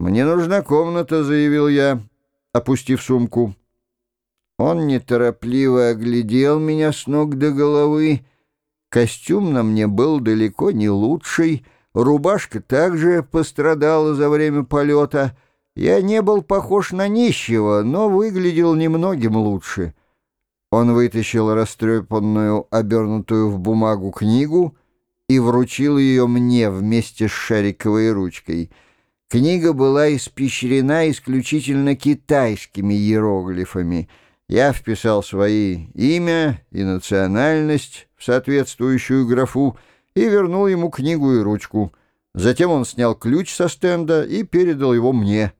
«Мне нужна комната», — заявил я, опустив сумку. Он неторопливо оглядел меня с ног до головы. Костюм на мне был далеко не лучший, рубашка также пострадала за время полета. Я не был похож на нищего, но выглядел немногим лучше. Он вытащил растрепанную, обернутую в бумагу книгу и вручил ее мне вместе с шариковой ручкой. Книга была испещрена исключительно китайскими иероглифами. Я вписал свои имя и национальность в соответствующую графу и вернул ему книгу и ручку. Затем он снял ключ со стенда и передал его мне.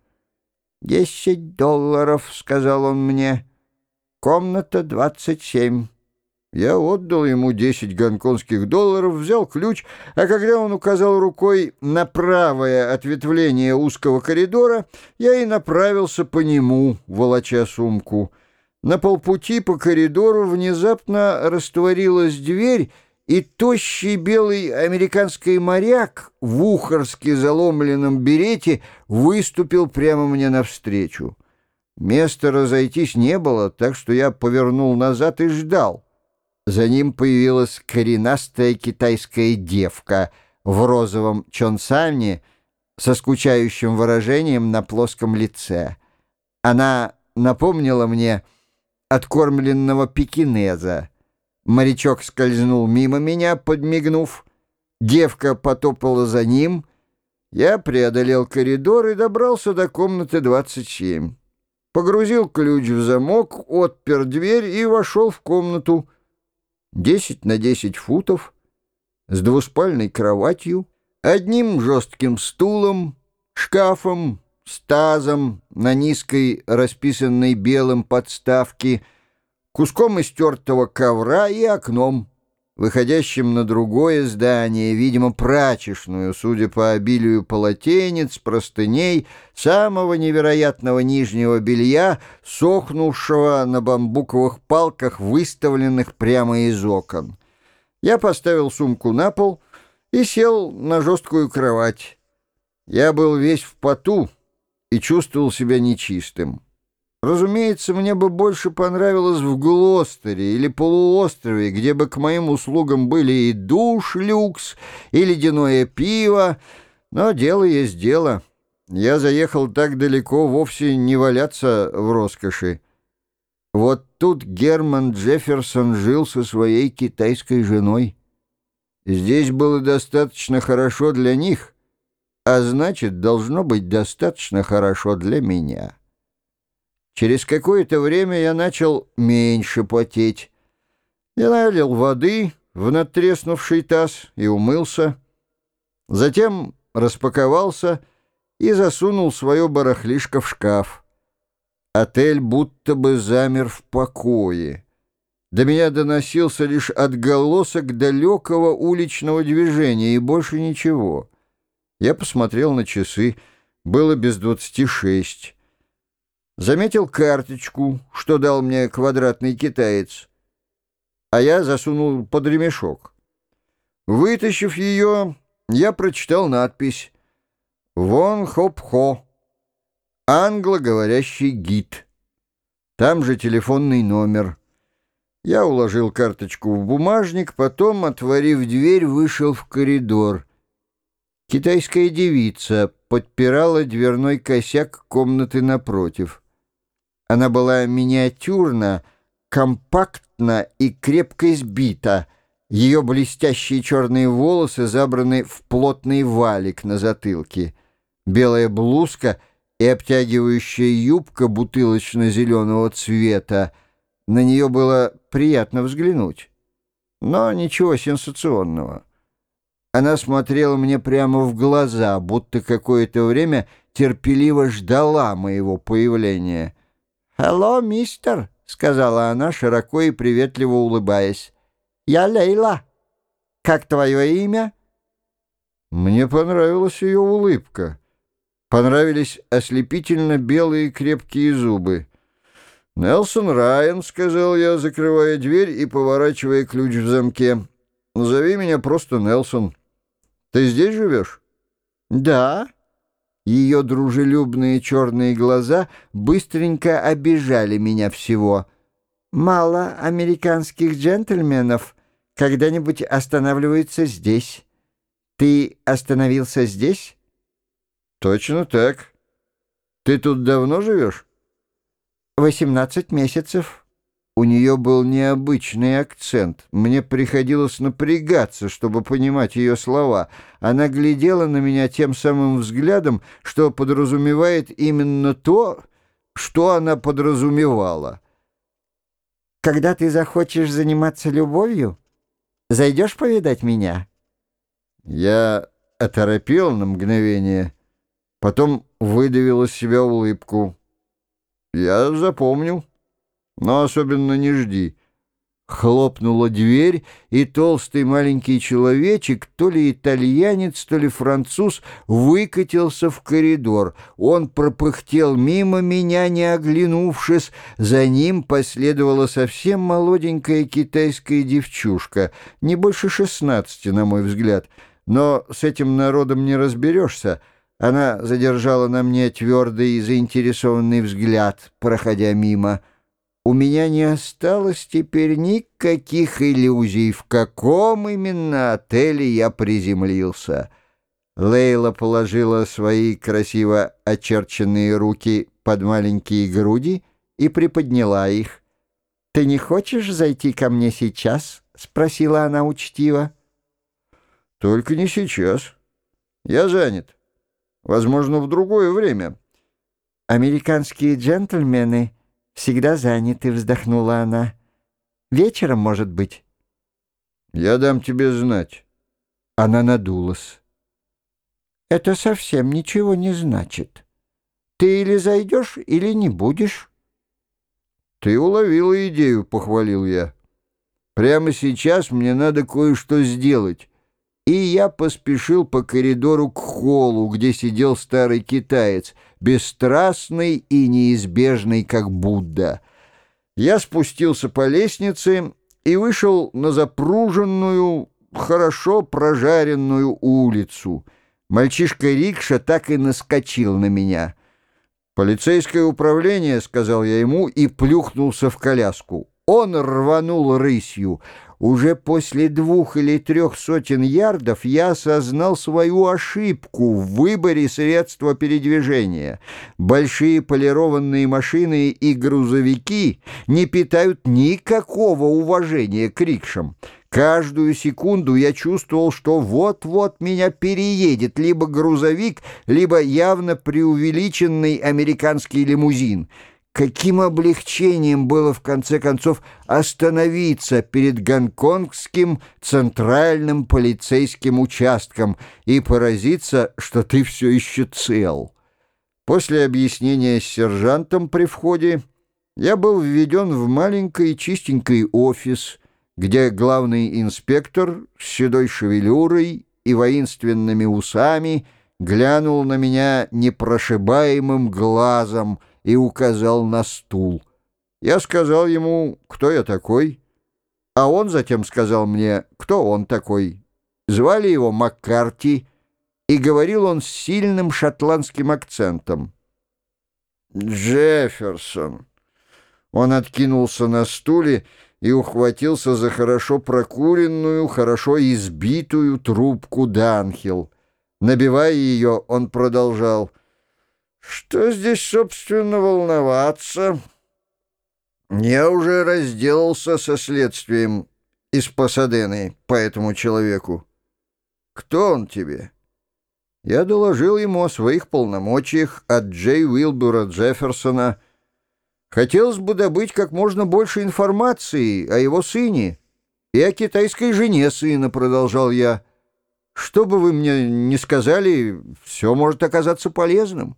$10, — сказал он мне. Комната 27. Я отдал ему 10 гонконгских долларов, взял ключ, а когда он указал рукой на правое ответвление узкого коридора, я и направился по нему, волоча сумку. На полпути по коридору внезапно растворилась дверь, и тощий белый американский моряк в ухарски заломленном берете выступил прямо мне навстречу. Места разойтись не было, так что я повернул назад и ждал. За ним появилась коренастая китайская девка в розовом чонсане со скучающим выражением на плоском лице. Она напомнила мне откормленного пекинеза. Морячок скользнул мимо меня, подмигнув. Девка потопала за ним. Я преодолел коридор и добрался до комнаты 27. Погрузил ключ в замок, отпер дверь и вошел в комнату. 10 на 10 футов, с двуспальной кроватью, одним жестким стулом, шкафом, с тазом на низкой, расписанной белым подставке, куском истертого ковра и окном, выходящим на другое здание, видимо, прачечную, судя по обилию полотенец, простыней, самого невероятного нижнего белья, сохнувшего на бамбуковых палках, выставленных прямо из окон. Я поставил сумку на пол и сел на жесткую кровать. Я был весь в поту и чувствовал себя нечистым. Разумеется, мне бы больше понравилось в Глостере или полуострове, где бы к моим услугам были и душ люкс, и ледяное пиво, но дело есть дело. Я заехал так далеко вовсе не валяться в роскоши. Вот тут Герман Джефферсон жил со своей китайской женой. Здесь было достаточно хорошо для них, а значит, должно быть достаточно хорошо для меня. Через какое-то время я начал меньше потеть. Я налил воды в надтреснувший таз и умылся. Затем распаковался и засунул свое барахлишко в шкаф. Отель будто бы замер в покое. До меня доносился лишь отголосок далекого уличного движения и больше ничего. Я посмотрел на часы. Было без 26. Заметил карточку, что дал мне квадратный китаец, а я засунул под ремешок. Вытащив ее, я прочитал надпись «Вон Хоп-Хо, англоговорящий гид». Там же телефонный номер. Я уложил карточку в бумажник, потом, отворив дверь, вышел в коридор. Китайская девица подпирала дверной косяк комнаты напротив. Она была миниатюрна, компактна и крепко сбита. Ее блестящие черные волосы забраны в плотный валик на затылке. Белая блузка и обтягивающая юбка бутылочно-зеленого цвета. На нее было приятно взглянуть, но ничего сенсационного. Она смотрела мне прямо в глаза, будто какое-то время терпеливо ждала моего появления. «Hello, мистер», — сказала она, широко и приветливо улыбаясь. «Я Лейла. Как твое имя?» Мне понравилась ее улыбка. Понравились ослепительно белые крепкие зубы. «Нелсон Райан», — сказал я, закрывая дверь и поворачивая ключ в замке. «Зови меня просто Нелсон. Ты здесь живешь?» «Да». Ее дружелюбные черные глаза быстренько обижали меня всего. «Мало американских джентльменов когда-нибудь останавливаются здесь. Ты остановился здесь?» «Точно так. Ты тут давно живешь?» 18 месяцев. У нее был необычный акцент. Мне приходилось напрягаться, чтобы понимать ее слова. Она глядела на меня тем самым взглядом, что подразумевает именно то, что она подразумевала. «Когда ты захочешь заниматься любовью, зайдешь повидать меня?» Я оторопел на мгновение, потом выдавил из себя улыбку. «Я запомню, но особенно не жди». Хлопнула дверь, и толстый маленький человечек, то ли итальянец, то ли француз, выкатился в коридор. Он пропыхтел мимо меня, не оглянувшись. За ним последовала совсем молоденькая китайская девчушка, не больше 16, на мой взгляд. Но с этим народом не разберешься. Она задержала на мне твердый и заинтересованный взгляд, проходя мимо. У меня не осталось теперь никаких иллюзий, в каком именно отеле я приземлился. Лейла положила свои красиво очерченные руки под маленькие груди и приподняла их. «Ты не хочешь зайти ко мне сейчас?» — спросила она учтиво. «Только не сейчас. Я занят. Возможно, в другое время». «Американские джентльмены всегда заняты», — вздохнула она. «Вечером, может быть?» «Я дам тебе знать». Она надулась. «Это совсем ничего не значит. Ты или зайдешь, или не будешь». «Ты уловила идею», — похвалил я. «Прямо сейчас мне надо кое-что сделать». И я поспешил по коридору к холлу, где сидел старый китаец, бесстрастный и неизбежный, как Будда. Я спустился по лестнице и вышел на запруженную, хорошо прожаренную улицу. Мальчишка-рикша так и наскочил на меня. «Полицейское управление», — сказал я ему и плюхнулся в коляску. Он рванул рысью. Уже после 2 или 3 сотен ярдов я осознал свою ошибку в выборе средства передвижения. Большие полированные машины и грузовики не питают никакого уважения к рикшам. Каждую секунду я чувствовал, что вот-вот меня переедет либо грузовик, либо явно преувеличенный американский лимузин. Каким облегчением было, в конце концов, остановиться перед гонконгским центральным полицейским участком и поразиться, что ты все еще цел. После объяснения с сержантом при входе я был введен в маленький чистенький офис, где главный инспектор с седой шевелюрой и воинственными усами глянул на меня непрошибаемым глазом и указал на стул. Я сказал ему, кто я такой, а он затем сказал мне, кто он такой. Звали его Маккарти, и говорил он с сильным шотландским акцентом. «Джефферсон». Он откинулся на стуле и ухватился за хорошо прокуренную, хорошо избитую трубку Данхилл. Набивая ее, он продолжал: «Что здесь, собственно, волноваться? Я уже разделался со следствием из Пасадены по этому человеку. Кто он тебе?» Я доложил ему о своих полномочиях от Джей Уилбура Джефферсона. Хотелось бы добыть как можно больше информации о его сыне и о китайской жене сына, продолжал я. Что бы вы мне ни сказали, все может оказаться полезным.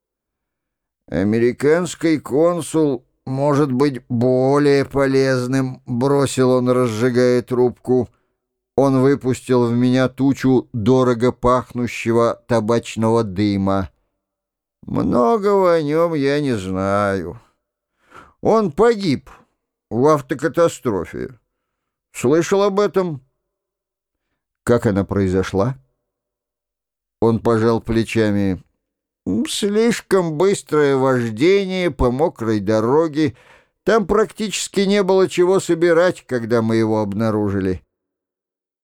«Американский консул может быть более полезным», — бросил он, разжигая трубку. Он выпустил в меня тучу дорого пахнущего табачного дыма. «Многого о нем я не знаю. Он погиб в автокатастрофе. Слышал об этом?» «Как она произошла?» Он пожал плечами. Слишком быстрое вождение по мокрой дороге. Там практически не было чего собирать, когда мы его обнаружили.